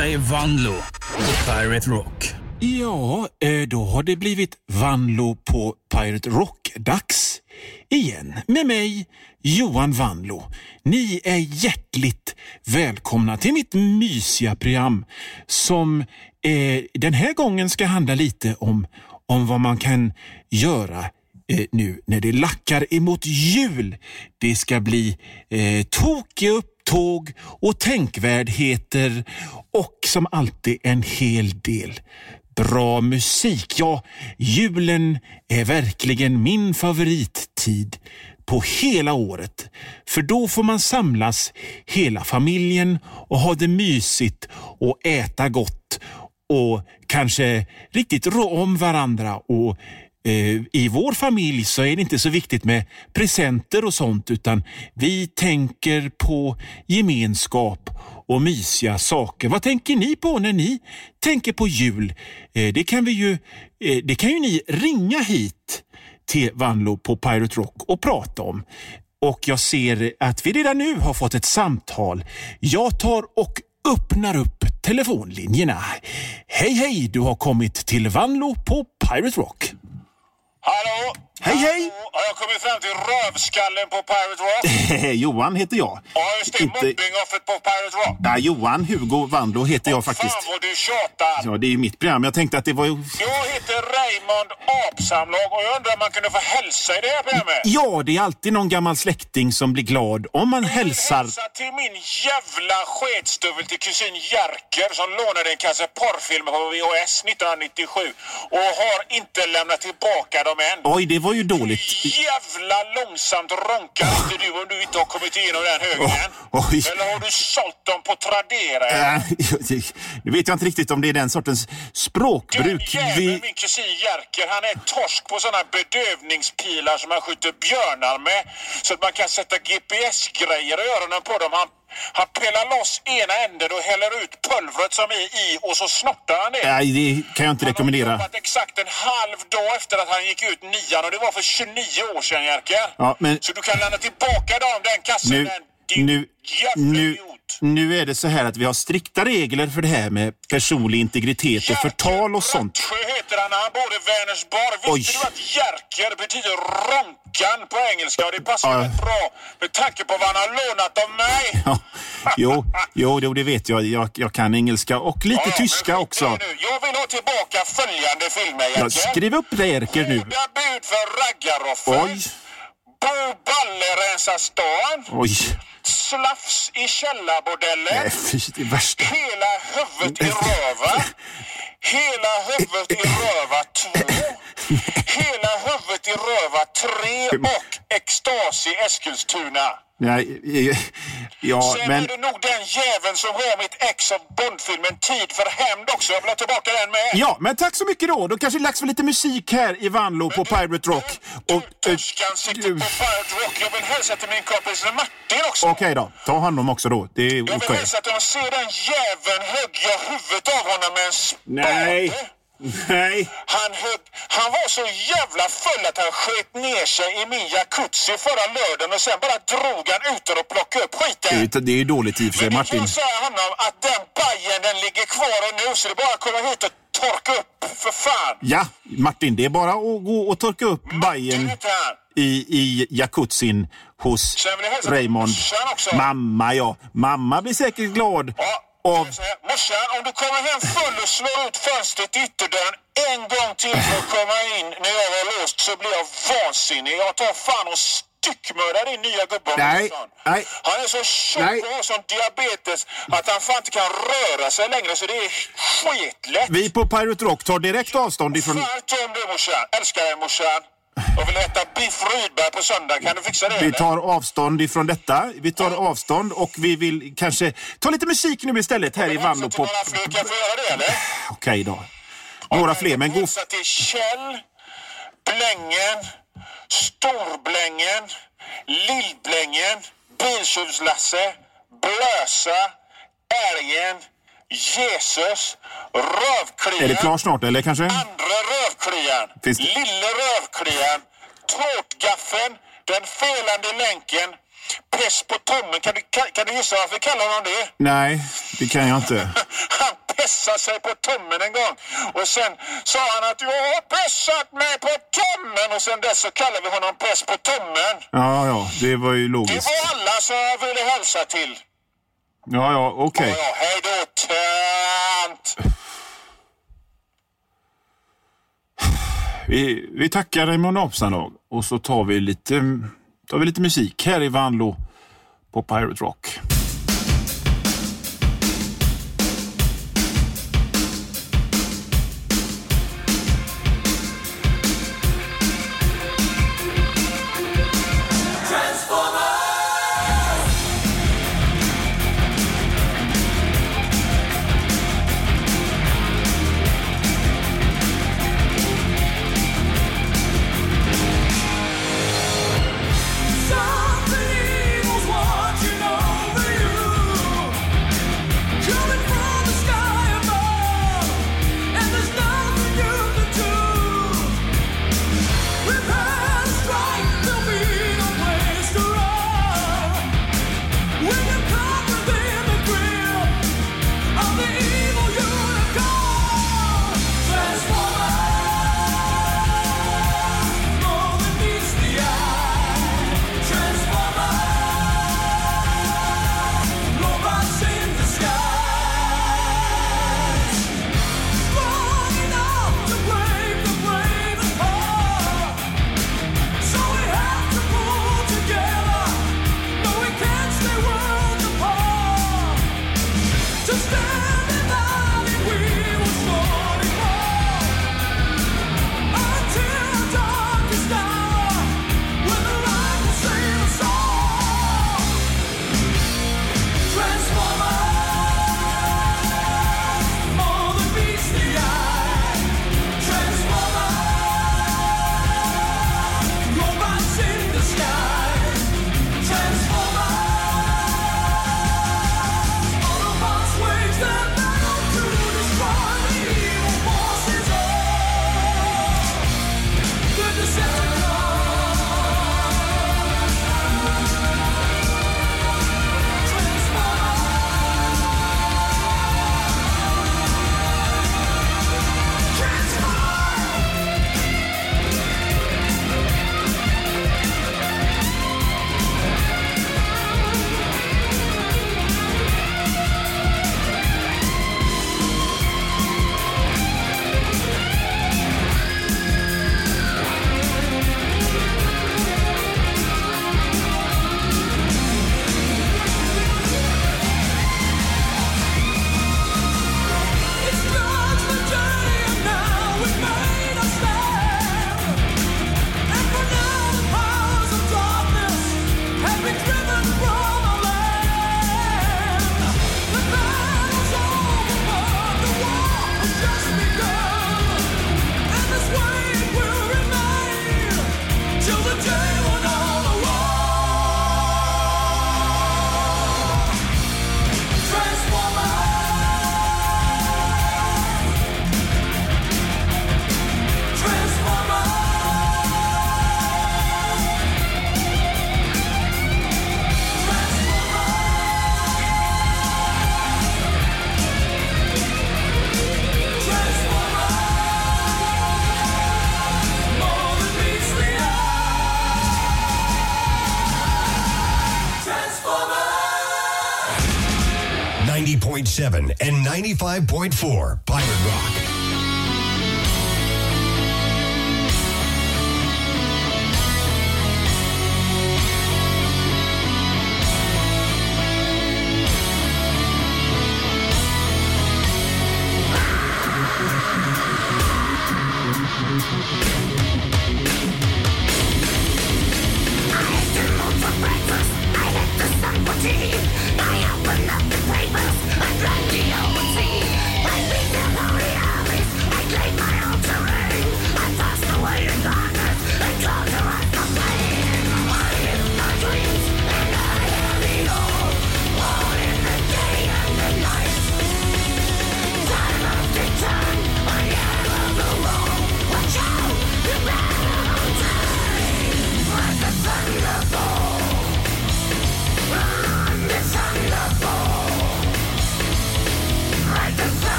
Detta är Vanlo på Pirate Rock. Ja, då har det blivit Vanlo på Pirate Rock-dags igen med mig, Johan Vanlo. Ni är hjärtligt välkomna till mitt mysiga program som den här gången ska handla lite om vad man kan göra nu när det lackar emot jul. Det ska bli tokiga upptåg och tänkvärdheter och som alltid en hel del bra musik. Ja, julen är verkligen min favorittid på hela året. För då får man samlas hela familjen och ha det mysigt och äta gott och kanske riktigt rå om varandra. Och i vår familj så är det inte så viktigt med presenter och sånt, utan vi tänker på gemenskap och mysiga saker. Vad tänker ni på när ni tänker på jul? Det kan ju ni ringa hit till Vanlo på Pirate Rock och prata om. Och jag ser att vi redan nu har fått ett samtal. Jag tar och öppnar upp telefonlinjerna. Hej, du har kommit till Vanlo på Pirate Rock. Hallå? Hej! Har jag kommit fram till rövskallen på Pirate Rock? Johan heter jag. Ja, just det. Mobbingoffret på Pirate Rock. Nej, Johan Hugo Vanlo heter jag faktiskt. Fan vad du tjatar. Ja, det är ju mitt program. Jag tänkte att det var ju... Jag heter Raymond Apsamlag och jag undrar om man kunde få hälsa i det här programmet. Ja, det är alltid någon gammal släkting som blir glad om man hälsar... Hälsa till min jävla sketstövel till kusin Jerker som lånade en kasse porrfilmer på VHS 1997 och har inte lämnat tillbaka dem än. Oj, det var ju dåligt. Jävla långsamt ronkar inte du om du inte har kommit igenom den högen. Eller har du sålt dem på Tradera? Nu vet jag inte riktigt om det är den sortens språkbruk. Min kusin Jerker, han är torsk på sådana bedövningspilar som man skjuter björnar med. Så att man kan sätta GPS-grejer i öronen på dem. Han pelar loss ena änden och häller ut pulvret som är i och så snortar han det. Nej, det kan jag inte rekommendera. Han har jobbat exakt en halv dag efter att han gick ut 9 och det var för 29 år sedan, Jerker. Ja, men... Så du kan lämna tillbaka den kassen. Nu är det så här att vi har strikta regler för det här med personlig integritet och förtal och sånt. Jerker heter han, han bor i Vänersborg. Visste du att Jerker betyder ronkan på engelska och det passar rätt bra med tanke på vad han har lånat av mig. Jo, det vet jag. Jag kan engelska och lite tyska också. Jag vill ha tillbaka följande filmer, Jerker. Skriv upp det, Jerker, nu. Goda bud för raggaroffer. Oj. Bo Balle rensar stan. Oj. Slafs i källarbordellen. Nej, fy, det värsta. Hela huvudet i röva. Hela huvudet i röva 2. Hela huvudet i röva 3 och extas i Eskilstuna. Nej, ja, sen men... är det nog den jäveln som var mitt ex av Bondfilmen Tid för hämnd också. Jag vill ha tillbaka den med. Ja, men tack så mycket då. Då kanske det är dags för lite musik här i Vanlo på Pirate Rock. Torskan sitter på Pirate Rock. Jag vill hälsa till min kompis Martin också. Okej då, ta hand om också då. Det är jag vill hälsa att jag ser den jäveln hugga huvudet av honom med en spade. Nej. Han var så jävla full att han sköt ner sig i min jacuzzi förra lördagen och sen bara drog han utan att plocka upp skiten. Det är ju dåligt i och för sig, Martin. Men du får säga honom att den bajen den ligger kvar nu så det bara komma hit och torka upp för fan. Ja, Martin, det är bara att gå och torka upp bajen i jacuzzin hos Raymond. Mamma blir säkert glad. Morsan, om du kommer hem full och slår ut fönstret i ytterdörren en gång till för att komma in när jag var låst så blir jag vansinnig. Jag tar fan och styckmördar din nya gubbe. Nej. Han är så tjock och har sån diabetes att han fan inte kan röra sig längre så det är skitlätt. Vi på Pirate Rock tar direkt avstånd ifrån... Fan om det, morsan. Älskar dig, morsan. Jag vill äta biff Rydberg på söndag. Kan du fixa det? Vi tar avstånd ifrån detta. Vi tar avstånd och vi vill kanske ta lite musik nu istället här i Vanlo på... Kan jag få göra det, eller? Okej då. Några fler, men gå... till Kjell, Blängen, Storblängen, Lillblängen, Biltjuvslasse, Blösa, Älgen, Jesus, Rövklian. Är det klart snart, eller kanske? Andra Rövklian, Lille Rövklian, Tårtgaffeln, Den felande länken, Pest på Tommen. Kan du gissa varför kallar honom det? Nej, det kan jag inte. Han pessade sig på Tommen en gång. Och sen sa han att jag har pessat mig på Tommen. Och sen dess så kallar vi honom Pest på Tommen. Ja, det var ju logiskt. Det var alla som jag ville hälsa till. Ja, okej. Ja, hej då, tönt. Vi tackar Raymond Apsandag och så tar vi lite musik här i Vanlo på Pirate Rock. And 95.4 Pirate Rock. I open up the papers, I drank the old tea. I beat the glory of it.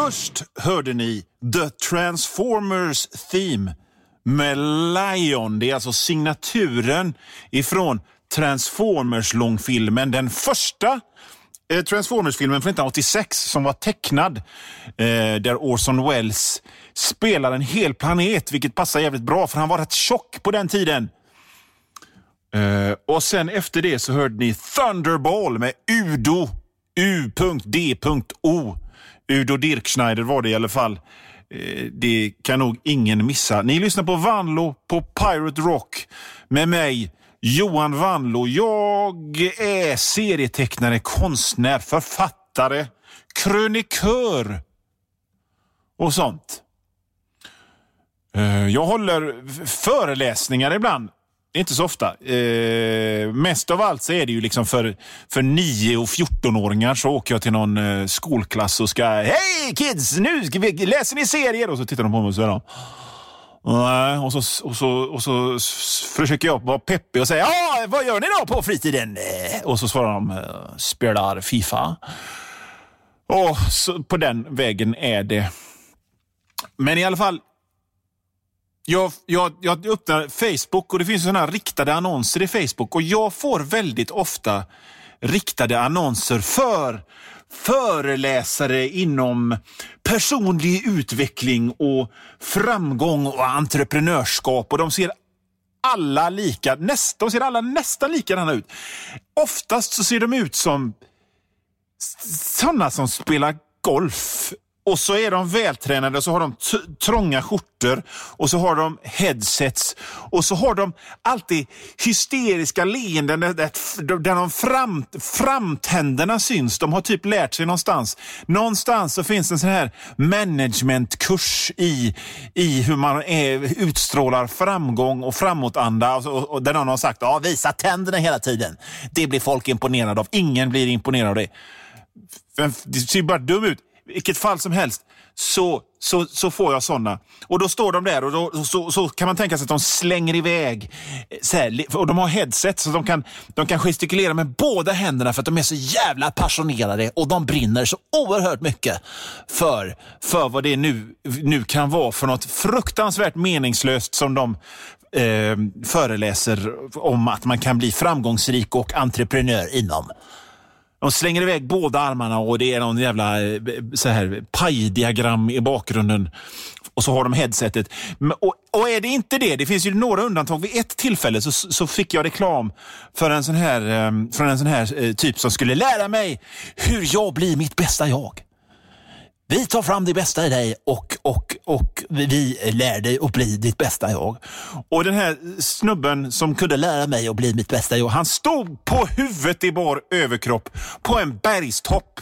Först hörde ni The Transformers Theme med Lion. Det är alltså signaturen ifrån Transformers-långfilmen. Den första Transformers-filmen från 1986 som var tecknad. Där Orson Welles spelar en hel planet, vilket passar jävligt bra för han var rätt tjock på den tiden. Och sen efter det så hörde ni Thunderball med Udo U.D.O. Udo Dirkschneider var det i alla fall. Det kan nog ingen missa. Ni lyssnar på Vanlo på Pirate Rock med mig, Johan Vanlo. Jag är serietecknare, konstnär, författare, krönikör och sånt. Jag håller föreläsningar ibland. Inte så ofta. Mest av allt så är det ju liksom för 9- och 14-åringar så åker jag till någon skolklass och ska hej kids, nu ska vi läsa ni serier och så tittar de på mig och så är de och så försöker jag vara peppig och säga vad gör ni då på fritiden? Och så svarar de spelar FIFA. Och så på den vägen är det. Men i alla fall jag öppnar Facebook och det finns sådana riktade annonser i Facebook och jag får väldigt ofta riktade annonser för föreläsare inom personlig utveckling och framgång och entreprenörskap och de ser alla nästan likadana ut. Oftast så ser de ut som sådana som spelar golf. Och så är de vältränade och så har de trånga skjortor och så har de headsets och så har de alltid hysteriska leenden där de framtänderna syns. De har typ lärt sig någonstans. Någonstans så finns en sån här managementkurs i hur man utstrålar framgång och framåtanda och där någon har sagt visa tänderna hela tiden. Det blir folk imponerade av. Ingen blir imponerad av det. Det ser bara dum ut. Vilket fall som helst så får jag sådana. Och då står de där och så kan man tänka sig att de slänger iväg så här, och de har headset så de kan gestikulera med båda händerna för att de är så jävla passionerade och de brinner så oerhört mycket för vad det nu kan vara för något fruktansvärt meningslöst som de föreläser om att man kan bli framgångsrik och entreprenör inom. De slänger iväg båda armarna och det är någon jävla så här pajdiagram i bakgrunden. Och så har de headsetet. Och är det inte det finns ju några undantag. Vid ett tillfälle så fick jag reklam för en sån här, från en sån här typ som skulle lära mig hur jag blir mitt bästa jag. Vi tar fram det bästa i dig och vi lär dig att bli ditt bästa jag. Och den här snubben som kunde lära mig att bli mitt bästa jag, han stod på huvudet i bar överkropp på en bergstopp.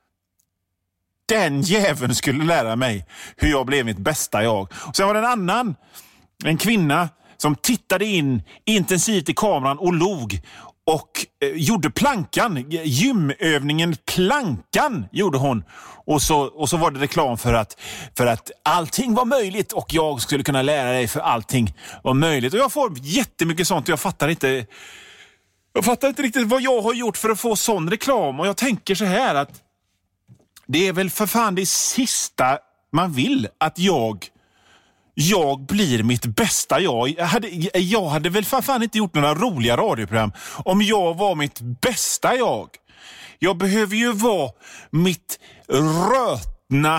Den jäveln skulle lära mig hur jag blev mitt bästa jag. Och sen var det en kvinna som tittade in intensivt i kameran och log. Och gjorde plankan, gymövningen plankan gjorde hon. Och så var det reklam för att allting var möjligt och jag skulle kunna lära dig för allting var möjligt. Och jag får jättemycket sånt och jag fattar inte riktigt vad jag har gjort för att få sån reklam. Och jag tänker så här att det är väl för fan det sista man vill att jag blir mitt bästa jag. Jag hade väl för fan inte gjort några roliga radioprogram om jag var mitt bästa jag. Jag behöver ju vara mitt rötna,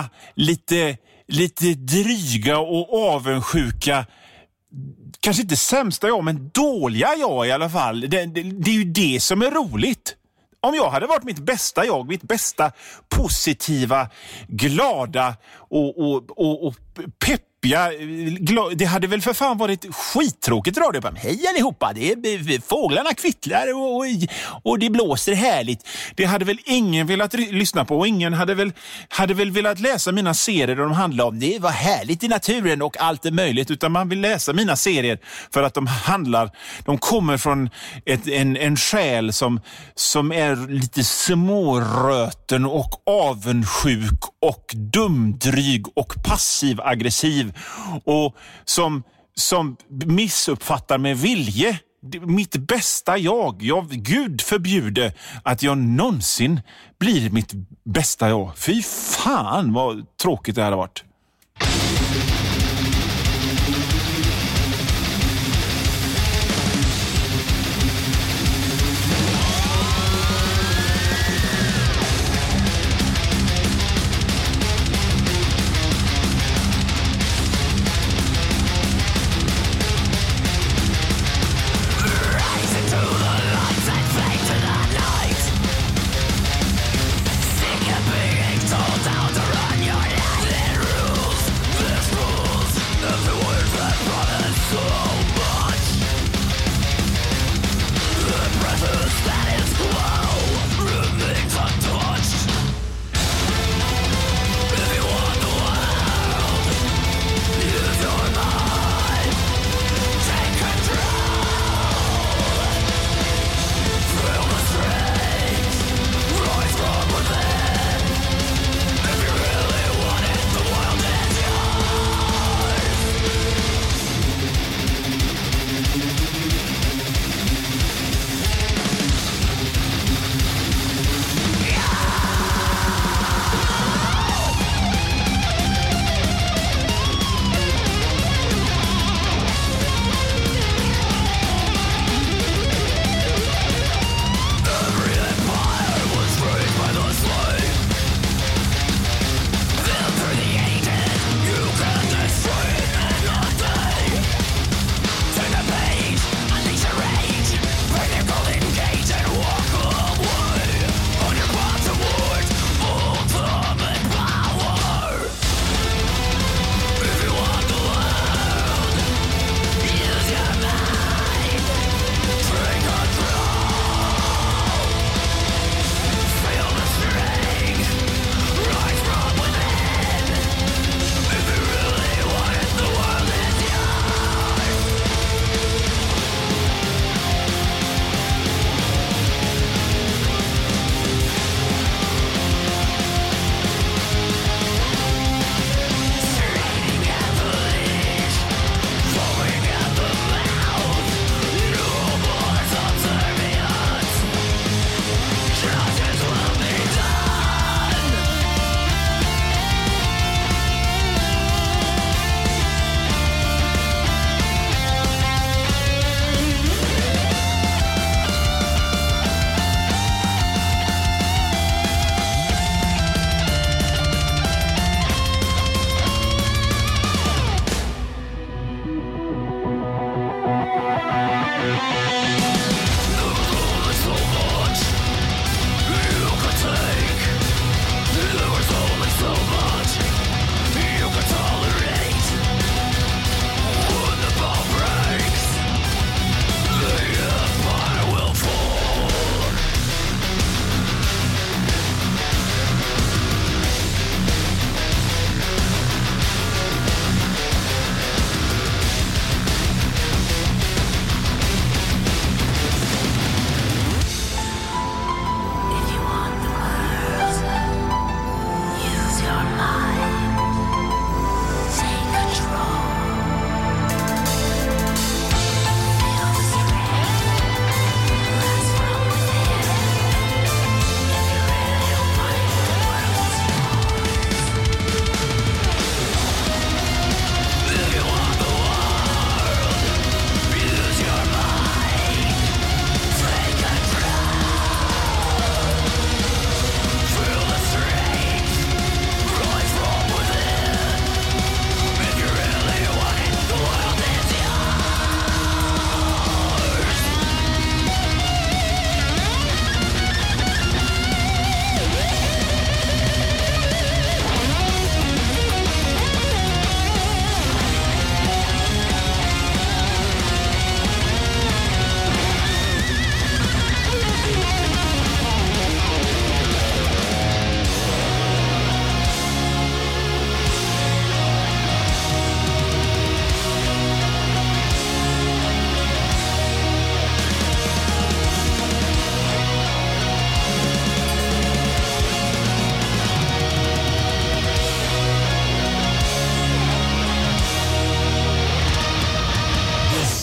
lite dryga och avundsjuka, kanske inte sämsta jag, men dåliga jag i alla fall. Det är ju det som är roligt. Om jag hade varit mitt bästa jag, mitt bästa positiva, glada och peppiga, det hade väl för fan varit skittråkigt radio på. Hej allihopa, fåglarna kvittlar och det blåser härligt. Det hade väl ingen velat lyssna på och ingen hade väl velat läsa mina serier där de handlar om det var härligt i naturen och allt är möjligt, utan man vill läsa mina serier för att de kommer från en själ som är lite småröten och avundsjuk och dumdryg och passiv-aggressiv och som missuppfattar med vilje mitt bästa jag. Gud förbjude att jag någonsin blir mitt bästa jag. Fy fan vad tråkigt det här har varit.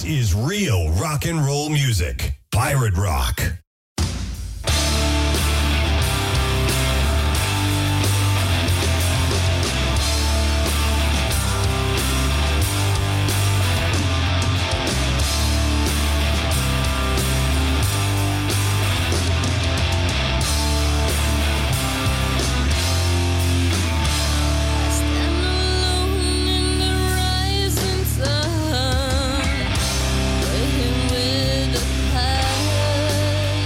This is real rock and roll music. Pirate Rock. With the past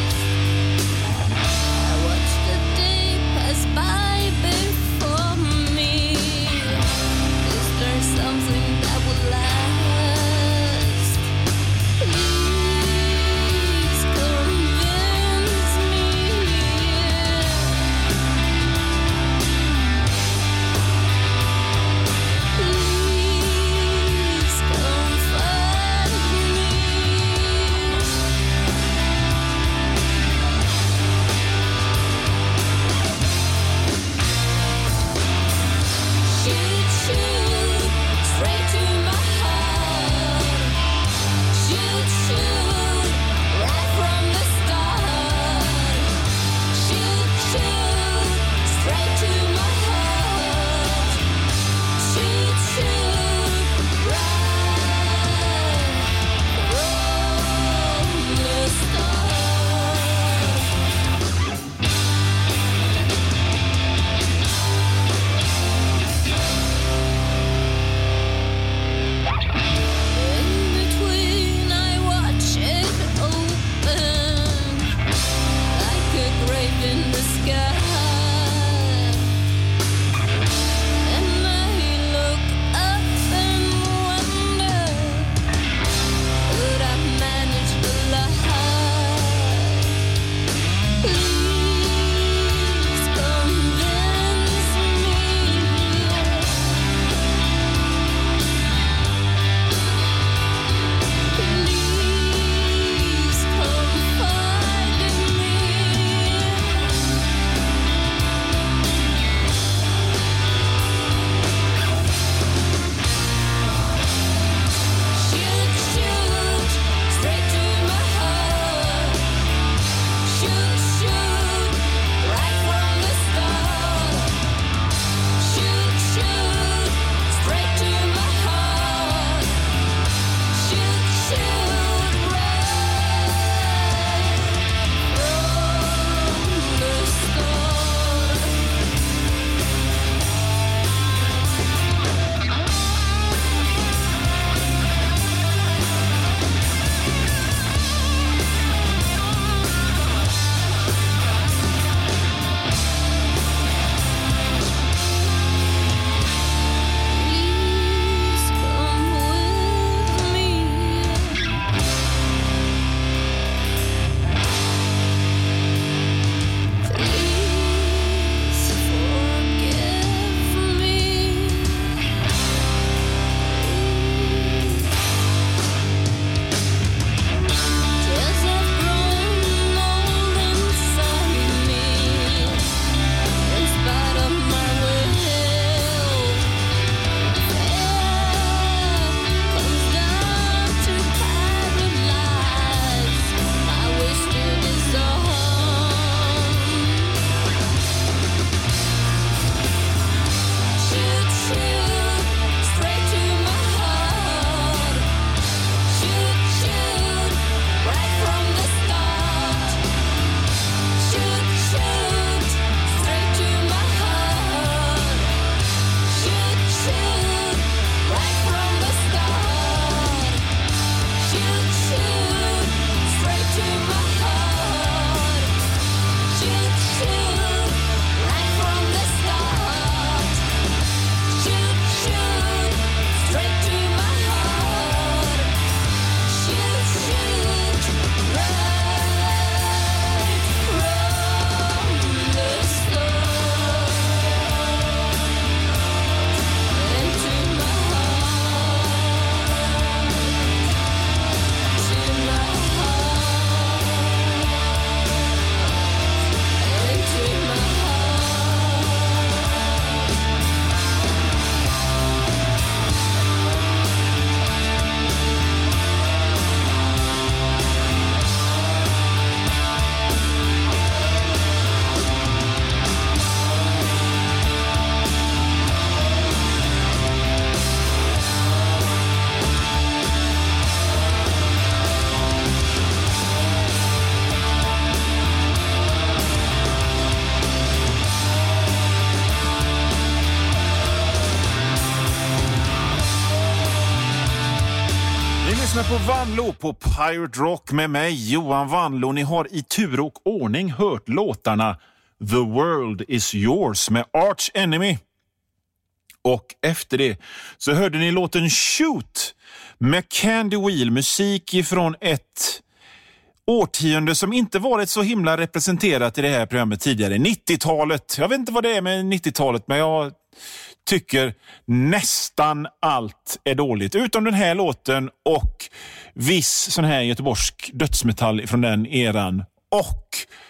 lyssnar på Vanlo på Pirate Rock med mig, Johan Vanlo. Ni har i tur och ordning hört låtarna The World Is Yours med Arch Enemy. Och efter det så hörde ni låten Shoot med Candy Wheel, musik ifrån ett årtionde som inte varit så himla representerat i det här programmet tidigare. 90-talet, jag vet inte vad det är med 90-talet, men jag tycker nästan allt är dåligt. Utom den här låten och viss sån här göteborgsk dödsmetall från den eran. Och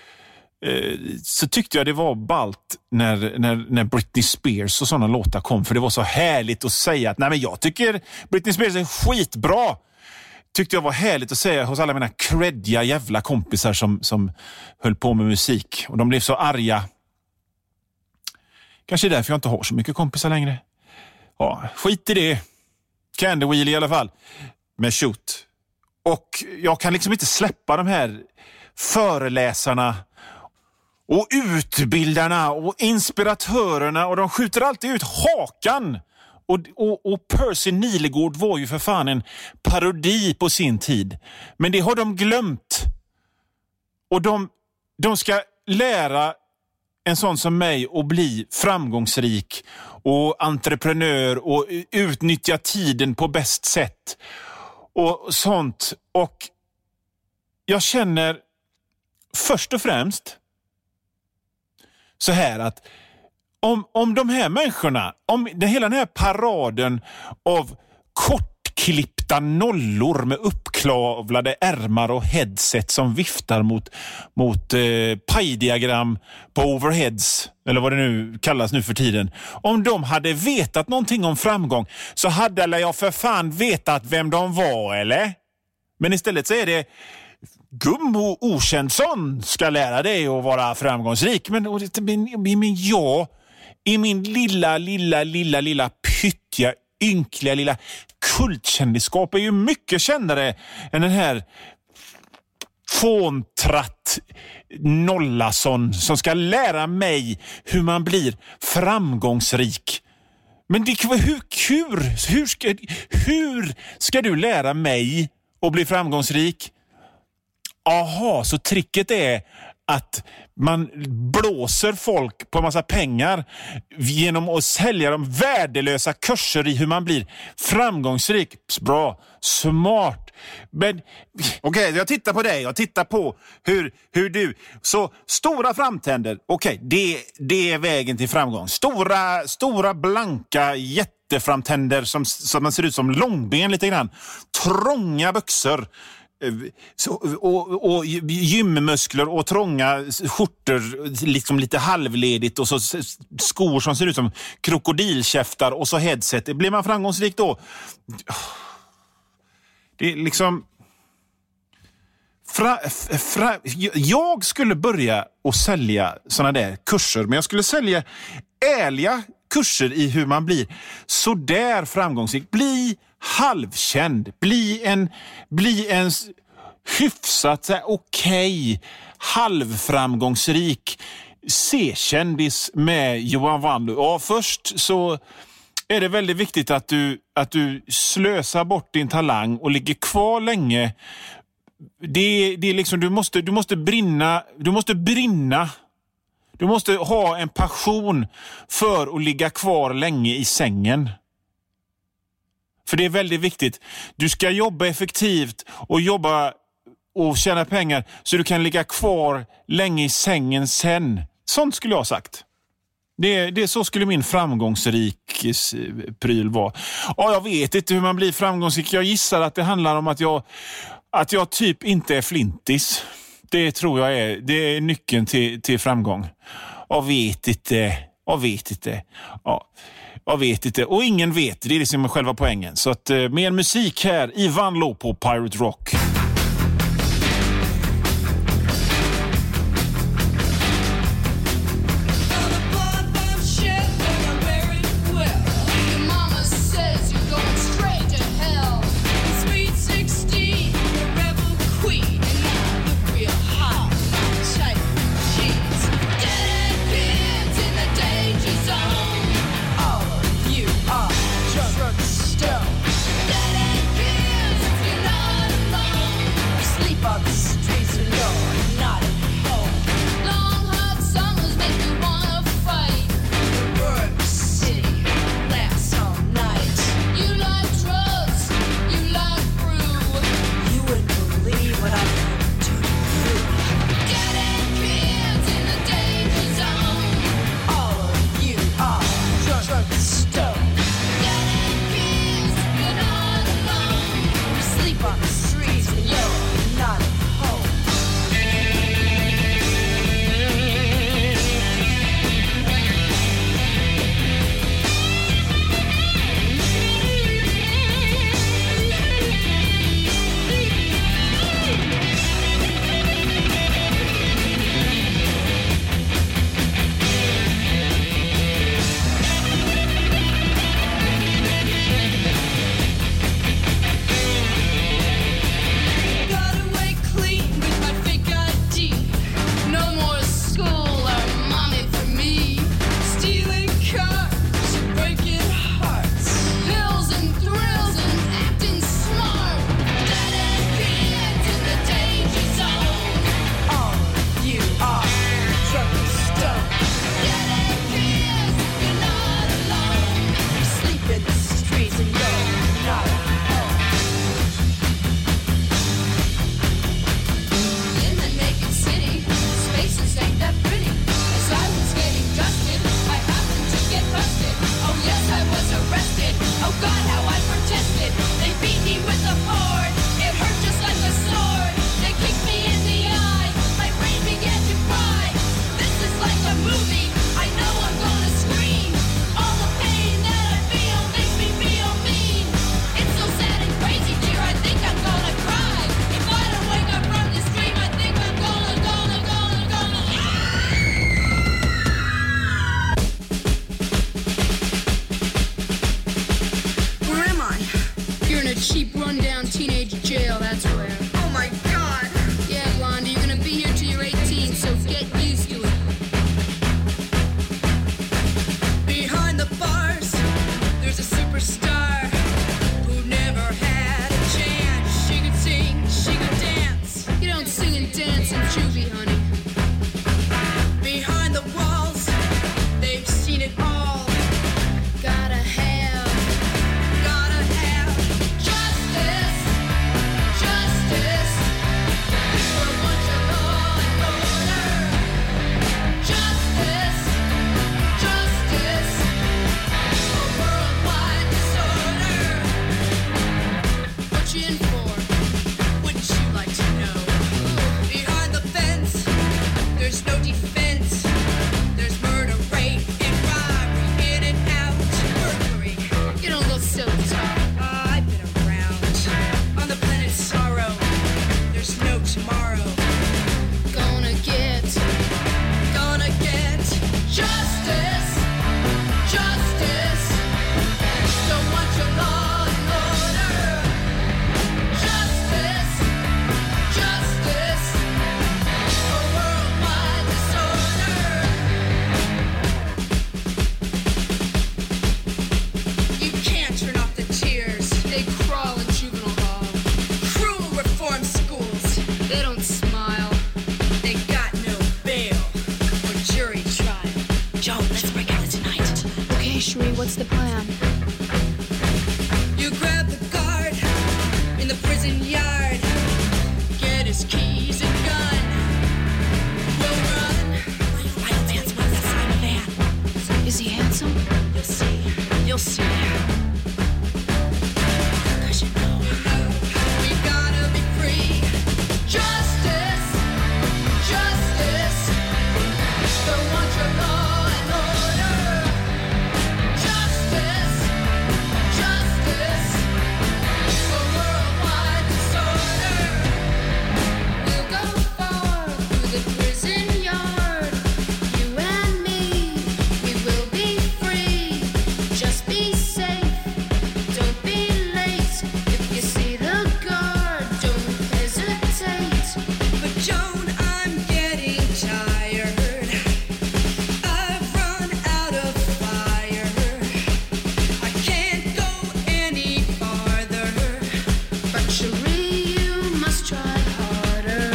så tyckte jag det var ballt när Britney Spears och sådana låtar kom. För det var så härligt att säga att nej, men jag tycker Britney Spears är skitbra. Tyckte jag var härligt att säga hos alla mina creddiga jävla kompisar som höll på med musik. Och de blev så arga. Kanske därför jag inte har så mycket kompisar längre. Ja, skit i det. Candy Wheel i alla fall. Med Shoot. Och jag kan liksom inte släppa de här föreläsarna och utbildarna och inspiratörerna. Och de skjuter alltid ut hakan. Och Percy Nilegård var ju för fan en parodi på sin tid. Men det har de glömt. Och de ska lära en sån som mig att bli framgångsrik och entreprenör och utnyttja tiden på bäst sätt och sånt. Och jag känner först och främst så här att om de här människorna, om hela den här paraden av kortklippta nollor med uppklavlade ärmar och headset som viftar mot pajdiagram på overheads, eller vad det nu kallas nu för tiden. Om de hade vetat någonting om framgång så hade jag för fan vetat vem de var, eller? Men istället så är det Gummo Okänsson ska lära dig att vara framgångsrik. Men jag i min lilla pyttja, ynkliga lilla kultkändisskap är ju mycket kändare än den här fåntratt Nollason som ska lära mig hur man blir framgångsrik. Men hur ska du lära mig att bli framgångsrik? Aha, så tricket är att man blåser folk på en massa pengar genom att sälja dem värdelösa kurser i hur man blir framgångsrik. Bra, smart. Men okej, jag tittar på dig. Jag tittar på hur du... Så stora framtänder, okej, det är vägen till framgång. Stora blanka jätteframtänder som man ser ut som långben lite grann. Trånga byxor. Och gymmuskler och trånga skjortor liksom lite halvledigt och så skor som ser ut som krokodilkäftar och så headset. Blir man framgångsrik då? Det är liksom jag skulle börja att sälja såna där kurser, men jag skulle sälja ärliga kurser i hur man blir så där framgångsrik. Bli halvkänd. Bli en hyfsat okej, halvframgångsrik C-kändis med Johan Vanlo. Ja, först så är det väldigt viktigt att du slösar bort din talang och ligger kvar länge. Det är liksom du måste brinna. Du måste ha en passion för att ligga kvar länge i sängen. För det är väldigt viktigt. Du ska jobba effektivt och jobba och tjäna pengar så du kan ligga kvar länge i sängen sen. Sånt skulle jag ha sagt. Det så skulle min framgångsrik pryl vara. Ja, jag vet inte hur man blir framgångsrik. Jag gissar att det handlar om att jag typ inte är flintis. Det tror jag är nyckeln till framgång. Jag vet inte. Ja, jag vet inte. Och ingen vet. Det är liksom själva poängen. Så att mer musik här i Vanlo på Pirate Rock. You are just stone. Dead end kids, you know. and dance and juvie, honey. Behind the walls, they've seen it all. Gotta have justice, justice for a bunch of law and order. Justice, justice for worldwide disorder. What you in for? Wouldn't you like to know? Behind the fence, there's no defense. There's murder, rape, and robbery, in and out. Burglary. You don't look so tough. I've been around. On the planet sorrow, there's no tomorrow. Gonna get justice, justice. Don't want your law and order. Justice, justice for worldwide disorder. You can't turn off the tears. They crawl in juvenile hall. Cruel reform schools. They don't smile. They got no bail or jury trial. Joe, let's break out tonight. Okay, Sheree, what's the plan? You grab the guard in the prison yard. Get his keys and gun. We'll run. I'll dance with the sign of that. Is he handsome? You'll see. You'll see. 'Cause you know we gotta be free. Justice, justice. Don't want your law and order. Justice, justice for worldwide disorder. We'll go far through the prison yard. You and me, we will be free. Just be safe. Don't be late. If you see the guard, don't hesitate. But Joan, I'm getting tired. I've run out of fire. I can't go any farther. But Sheree, you must try harder.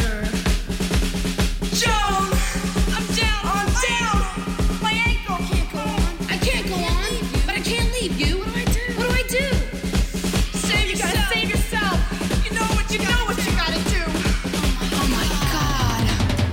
Joan, I'm down. My ankle can't go on. I can't go on, but I can't leave you. What do I do? Save yourself. Save yourself. You know what you gotta do. Oh my God.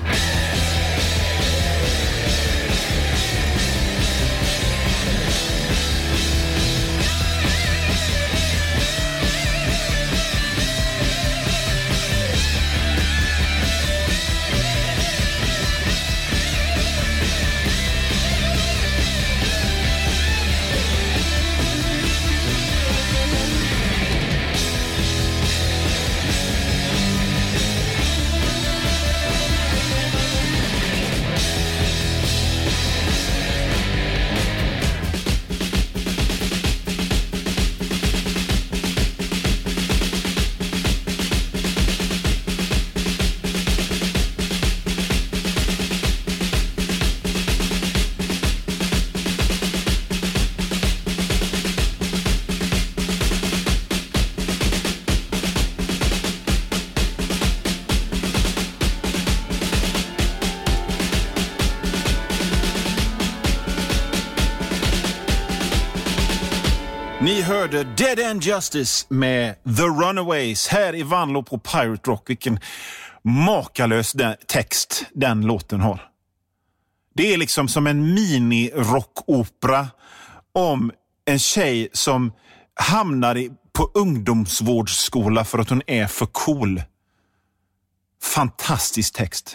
Ni hörde Dead End Justice med The Runaways här i Vanlo på Pirate Rock. Vilken makalös text den låten har. Det är liksom som en mini-rockopera om en tjej som hamnar på ungdomsvårdsskola för att hon är för cool. Fantastisk text.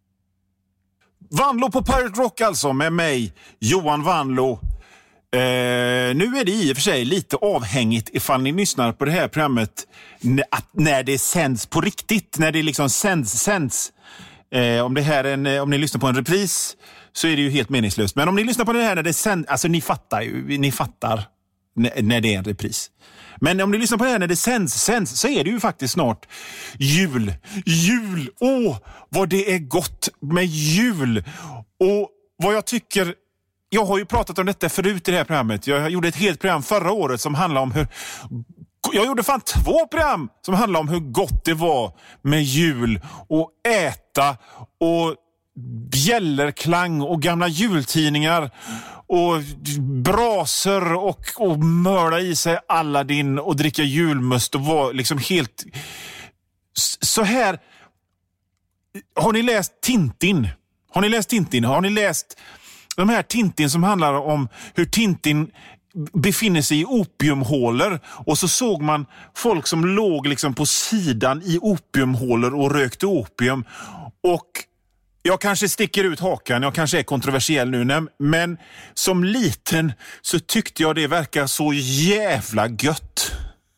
Vanlo på Pirate Rock alltså med mig, Johan Vanlo. Nu är det i och för sig lite avhängigt ifall ni lyssnar på det här programmet när det sänds på riktigt, när det liksom sänds. Om ni lyssnar på en repris så är det ju helt meningslöst. Men om ni lyssnar på det här när det sänds, alltså ni fattar när det är en repris. Men om ni lyssnar på det här när det sänds så är det ju faktiskt snart jul. Vad det är gott med jul. Och vad jag tycker, jag har ju pratat om detta förut i det här programmet. Jag gjorde ett helt program förra året som handlar om hur Jag gjorde fan 2 program som handlade om hur gott det var med jul och äta och bjällerklang och gamla jultidningar och braser och mörda i sig Aladdin och dricka julmust och vara liksom helt så här. Har ni läst Tintin? Har ni läst de här Tintin som handlar om hur Tintin befinner sig i opiumhålor och så såg man folk som låg liksom på sidan i opiumhålor och rökte opium. Och jag kanske sticker ut hakan, jag kanske är kontroversiell nu, men som liten så tyckte jag det verkar så jävla gött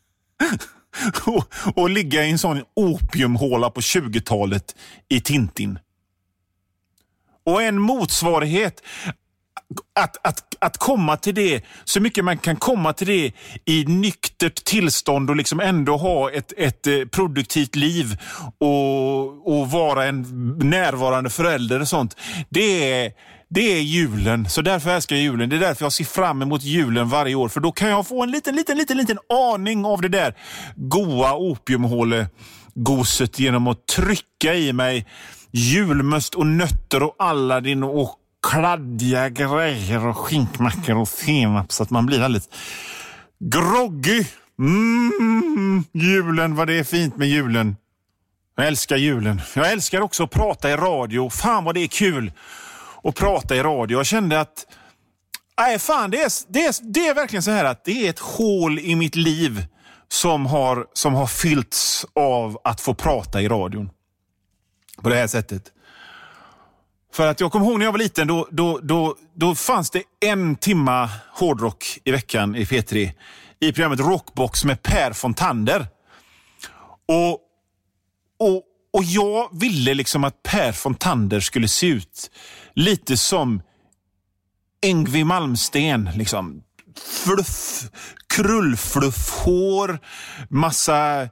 och ligga i en sån opiumhåla på 20-talet i Tintin. Och en motsvarighet att komma till det så mycket man kan komma till det i nyktert tillstånd och liksom ändå ha ett produktivt liv och vara en närvarande förälder och sånt. Det är julen. Så därför älskar jag julen. Det är därför jag ser fram emot julen varje år. För då kan jag få en liten aning av det där goa opiumhålegoset genom att trycka i mig julmust och nötter och Aladdin och kladdiga grejer och skinkmackor och senap så att man blir väldigt groggy. Julen, vad det är fint med julen. Jag älskar julen. Jag älskar också att prata i radio. Fan vad det är kul att prata i radio. Jag kände att det är verkligen så här att det är ett hål i mitt liv som har fyllts av att få prata i radion. På det här sättet. För att jag kommer ihåg när jag var liten, då fanns det 1 timma hårdrock i veckan i P3 i programmet Rockbox med Per Fontander. Och jag ville liksom att Per Fontander skulle se ut lite som Yngwie Malmsteen, liksom krullfluffhår, massa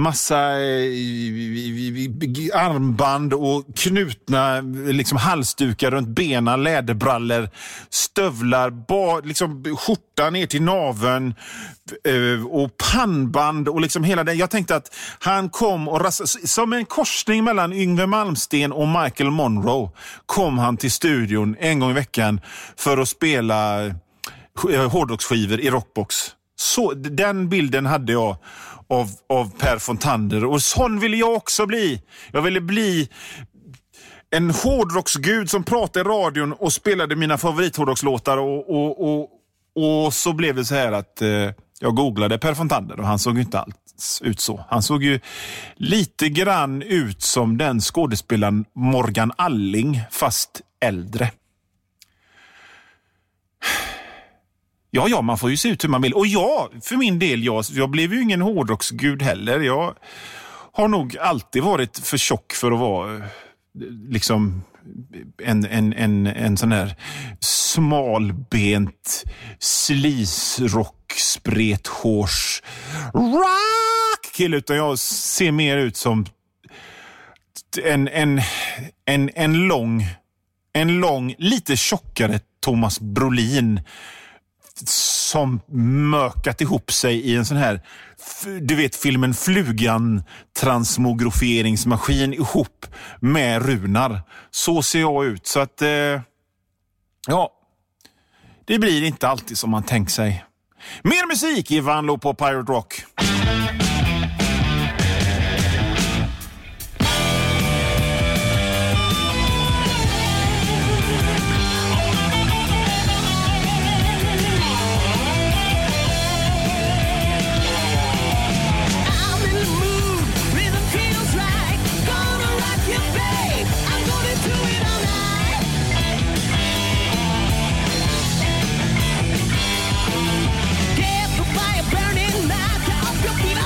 armband och knutna liksom halsdukar runt benen, läderbrallor, stövlar, liksom skjorta ner till naveln och pannband och liksom hela det. Jag tänkte att han kom och som en korsning mellan Yngwie Malmsteen och Michael Monroe kom han till studion en gång i veckan för att spela hårdrocksskivor i Rockbox. Så den bilden hade jag av Per Fontander och sån ville jag också bli. Jag ville bli en hårdrocksgud som pratade i radion och spelade mina favorithårdrockslåtar och så blev det så här att jag googlade Per Fontander och han såg inte alls ut så. Han såg ju lite grann ut som den skådespelaren Morgan Alling fast äldre. Ja, man får ju se ut hur man vill. Och för min del, jag blev ju ingen hårdrocksgud heller. Jag har nog alltid varit för tjock för att vara liksom en sån här smalbent slisrock-sprethårs rock-kille. Utan jag ser mer ut som en lång, lite tjockare Thomas Brolin som mökat ihop sig i en sån här, du vet filmen Flugan transmogroferingsmaskin ihop med Runar. Så ser jag ut. Så att det blir inte alltid som man tänkt sig. Mer musik i Vanlo på Pirate Rock. Burning mouth, off your feet.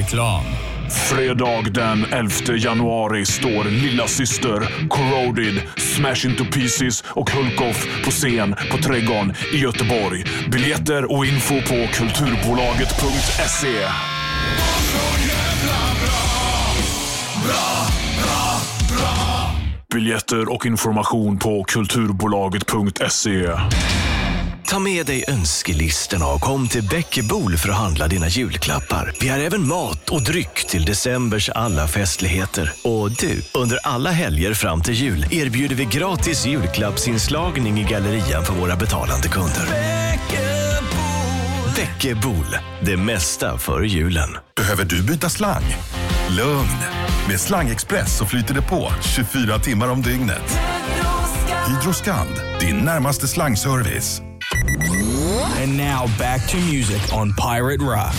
Reklam. Fredag den 11 januari står Lilla Syster, Corroded, Smash Into Pieces och Hulkoff på scen på Trädgården i Göteborg. Biljetter och info på kulturbolaget.se. Biljetter och information på kulturbolaget.se. Ta med dig önskelistorna och kom till Bäckebol för att handla dina julklappar. Vi har även mat och dryck till decembers alla festligheter. Och du, under alla helger fram till jul erbjuder vi gratis julklappsinslagning i gallerian för våra betalande kunder. Bäckebol, det mesta för julen. Behöver du byta slang? Lugn! Med Slangexpress så flyter det på 24 timmar om dygnet. Hydroskand, din närmaste slangservice. And now back to music on Pirate Rock.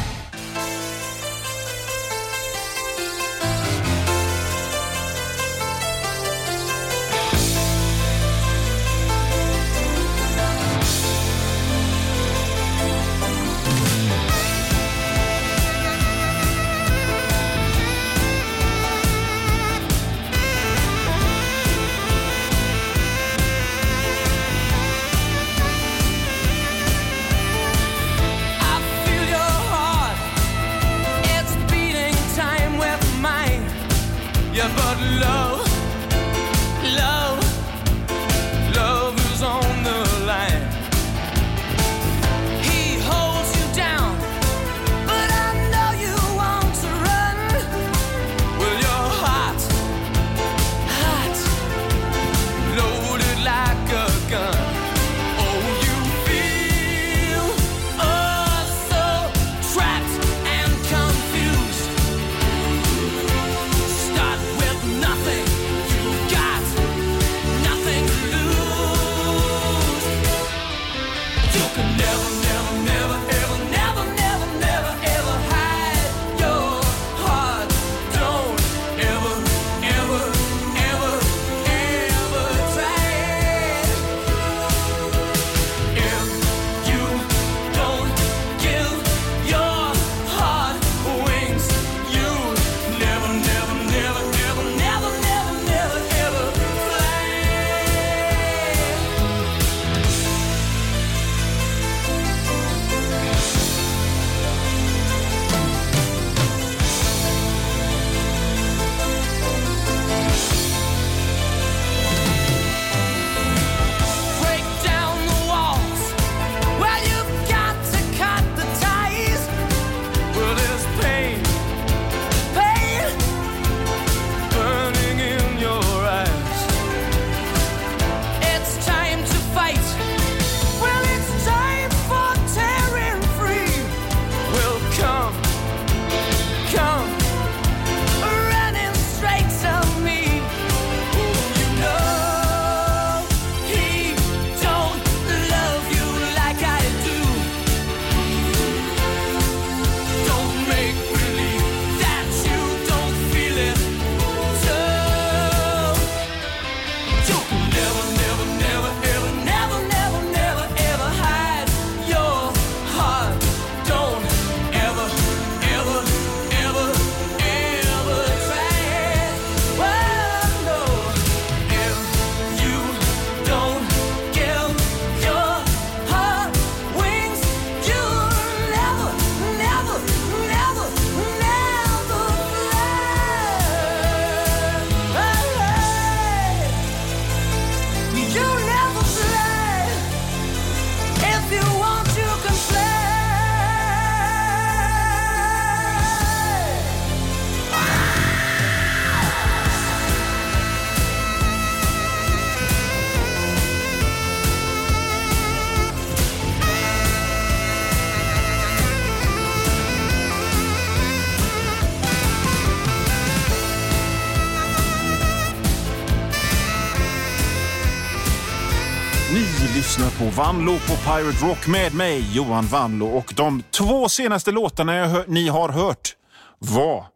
Ni lyssnar på Vanlo på Pirate Rock med mig, Johan Vanlo. Och de två senaste låtarna ni har hört var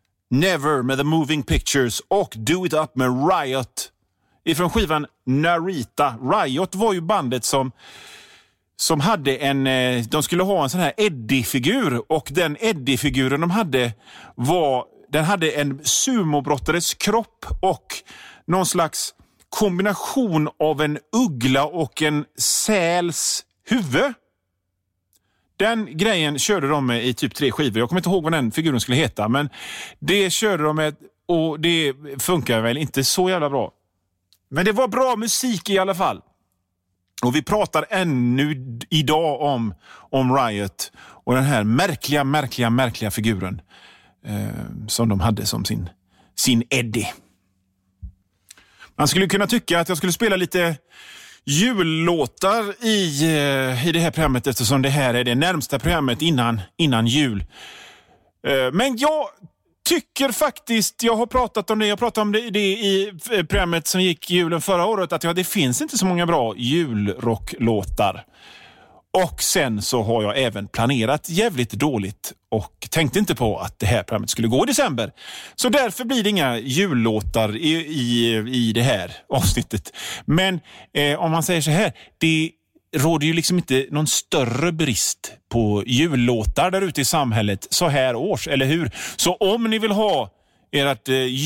Never med The Moving Pictures och Do It Up med Riot ifrån skivan Narita. Riot var ju bandet som som hade de skulle ha en sån här Eddie-figur, och den Eddie-figuren de hade den hade en sumobrottares kropp och någon slags kombination av en uggla och en säls huvud. Den grejen körde de med i typ 3 skivor. Jag kommer inte ihåg vad den figuren skulle heta, men det körde de med, och det funkar väl inte så jävla bra. Men det var bra musik i alla fall. Och vi pratar ännu idag om Riot och den här märkliga figuren som de hade som sin Eddie. Man skulle kunna tycka att jag skulle spela lite jullåtar i det här programmet, eftersom det här är det närmsta programmet innan jul. Men jag tycker faktiskt, jag har pratat om det i programmet som gick julen förra året, att det finns inte så många bra julrocklåtar. Och sen så har jag även planerat jävligt dåligt och tänkte inte på att det här programmet skulle gå i december. Så därför blir det inga jullåtar i det här avsnittet. Men om man säger så här, det råder ju liksom inte någon större brist på jullåtar där ute i samhället så här års, eller hur? Så om ni vill ha ert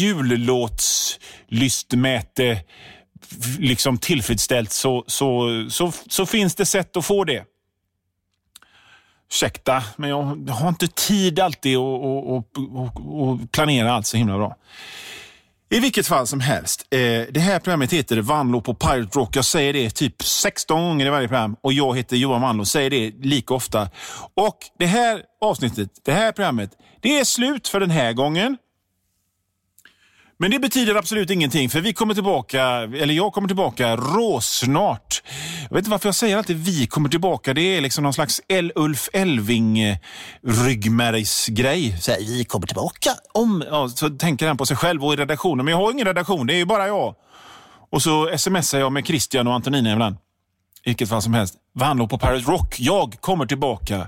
jullåtslystmäte liksom tillfredsställt så finns det sätt att få det. Ursäkta, men jag har inte tid alltid att planera allt så himla bra. I vilket fall som helst, det här programmet heter Vanlo på Pirate Rock. Jag säger det typ 16 gånger i varje program, och jag heter Johan Vanlo, säger det lika ofta. Och det här avsnittet, det här programmet, det är slut för den här gången. Men det betyder absolut ingenting, för jag kommer tillbaka råsnart. Jag vet inte varför jag säger att vi kommer tillbaka. Det är liksom någon slags Ulf Elving ryggmärgsgrej. Så här, vi kommer tillbaka så tänker han på sig själv och i redaktionen. Men jag har ingen redaktion, det är ju bara jag. Och så smsar jag med Christian och Antonina ibland. Vilket fall som helst. Vanlo på Pirate Rock. Jag kommer tillbaka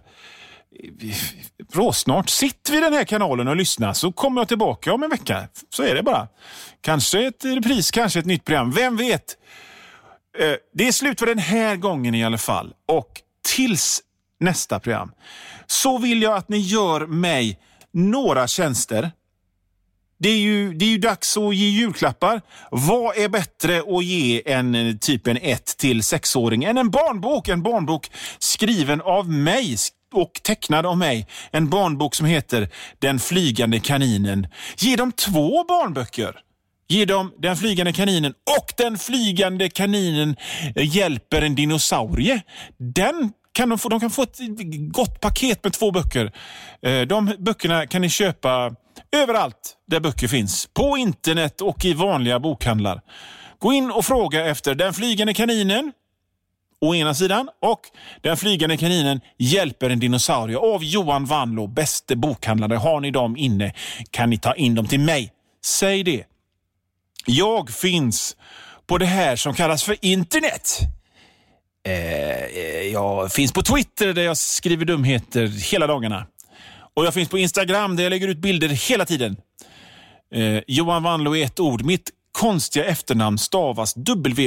råsnart. Sitt vid den här kanalen och lyssna, så kommer jag tillbaka om en vecka. Så är det bara. Kanske ett repris, kanske ett nytt program. Vem vet? Det är slut för den här gången i alla fall. Och tills nästa program så vill jag att ni gör mig några tjänster. Det är ju dags att ge julklappar. Vad är bättre att ge en typ en 1-6-åring än en barnbok? En barnbok skriven av mig och tecknad av mig. En barnbok som heter Den flygande kaninen. Ge dem 2 barnböcker. Ge dem Den flygande kaninen och Den flygande kaninen hjälper en dinosaurie. De kan få ett gott paket med 2 böcker. De böckerna kan ni köpa överallt där böcker finns. På internet och i vanliga bokhandlar. Gå in och fråga efter Den flygande kaninen å ena sidan och Den flygande kaninen hjälper en dinosaurie av Johan Vanlo, bäste bokhandlare. Har ni dem inne kan ni ta in dem till mig. Säg det. Jag finns på det här som kallas för internet. Jag finns på Twitter där jag skriver dumheter hela dagarna. Och jag finns på Instagram där jag lägger ut bilder hela tiden. Johan Vanlo är ett ord. Mitt konstiga efternamn stavas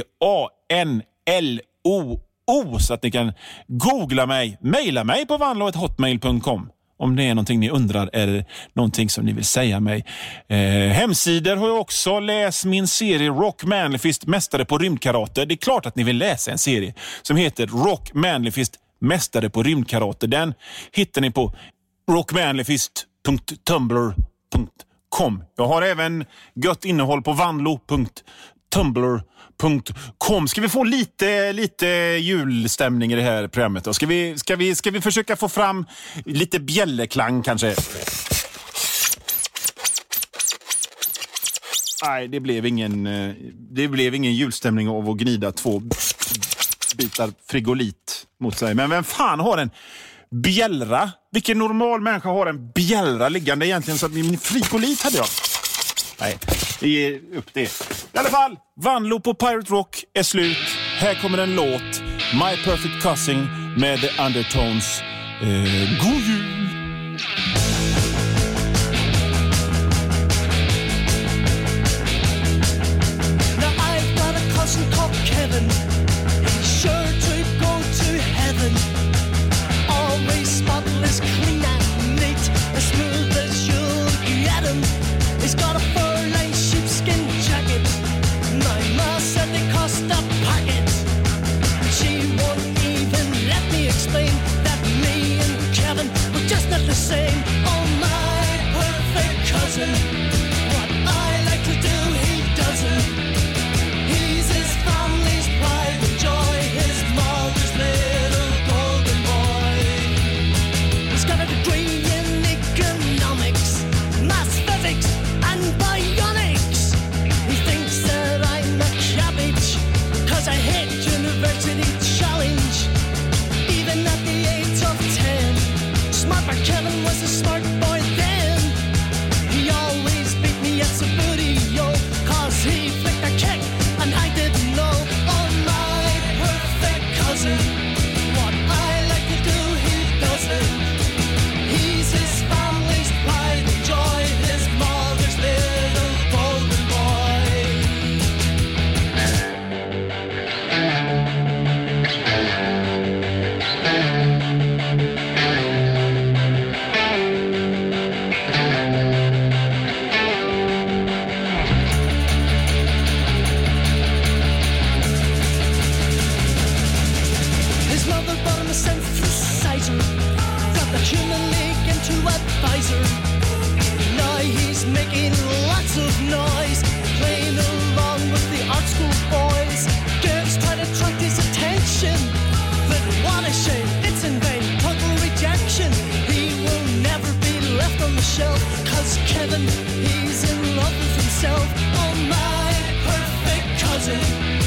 WANLOO, så att ni kan googla mig. Maila mig på vanlo@hotmail.com om det är någonting ni undrar eller någonting som ni vill säga mig. Hemsidor har jag också. Läs min serie Rock Manlyfist, mästare på rymdkarate. Det är klart att ni vill läsa en serie som heter Rock Manlyfist, mästare på rymdkarate. Den hittar ni på rockmanlyfist.tumblr.com. Jag har även gött innehåll på vanlo.tumblr.com. Ska vi få lite julstämning i det här programmet då? Ska vi försöka få fram lite bjällerklang kanske? Nej, det blev ingen julstämning av att gnida 2 bitar frigolit mot sig. Men vem fan har en bjällra? Vilken normal människa har en bjällra liggande egentligen? Så att min frigolit hade jag. Nej, vi ger upp det. I alla fall, Vanlo på Pirate Rock är slut. Här kommer en låt. My Perfect Cousin med The Undertones. God jul! Now I've got a cousin called Kevin. He's sure to go to heaven. Kevin. Always spotless, clean and neat, as smooth as you'll get him. He's got a fur-lined sheepskin jacket. My ma said they cost a packet. She won't even let me explain that me and Kevin were just not the same. Oh, my perfect cousin. What I like to do, he doesn't. He's his family's pride and joy, his mother's little golden boy. He's got a degree in economics, maths, physics, and bionics. He thinks that I'm a cabbage, 'cause I hate university challenge. Even at the age of 10, Smart Boy Kevin was a smart boy then. He always beat me at Subbuteo, 'cause he flicked a kick and I didn't know. Oh, my perfect cousin. What I like to do, he doesn't. He's his family's pride and joy, his mother's little golden boy. His mother bought him a synthesizer, got the Human League into advisor. Now he's making lots of noise, playing along with the art school boys. Girls try to attract his attention, but what a shame, it's in vain, total rejection. He will never be left on the shelf, 'cause Kevin, he's in love with himself. Oh, my perfect cousin.